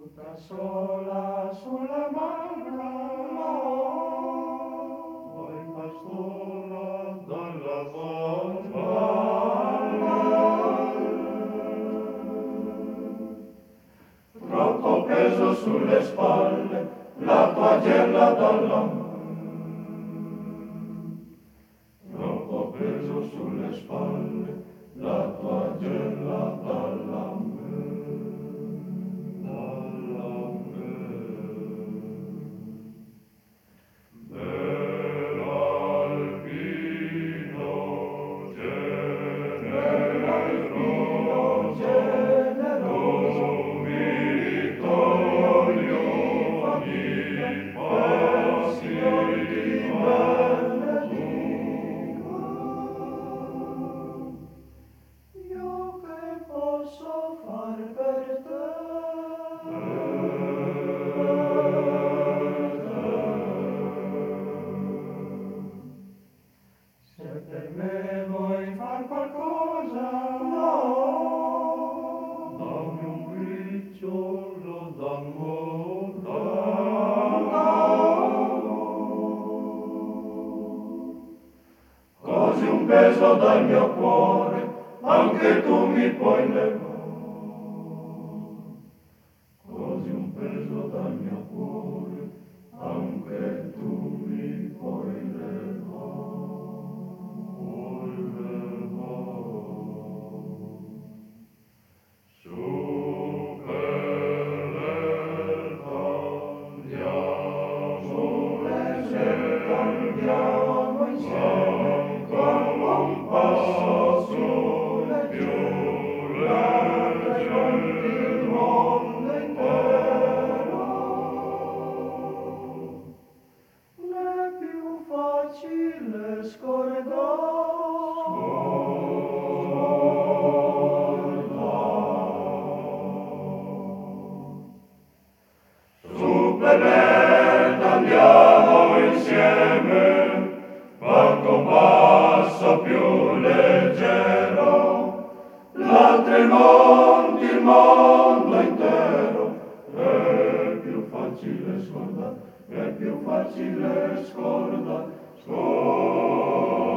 Da sola sulla magra, poi pastora dalla troppo peso sulle spalle, la tua gella dalla troppo peso sulle spalle, la tua gella dalla posso far per te? Se per me vuoi far qualcosa, no, dammi un briciolo d'amore, così un peso dal mio cuore, anche tu mi puoi levare. Così un peso dal mio cuore, anche tu mi puoi levare. Su per l'età andiamo insieme, con un passo sulle più leggeri il mondo intero. N'è più facile scordare. Andiamo insieme, ma con passo più leggero, l'altri mondi, il mondo intero. È più facile scordare, è più facile scordare, scordare.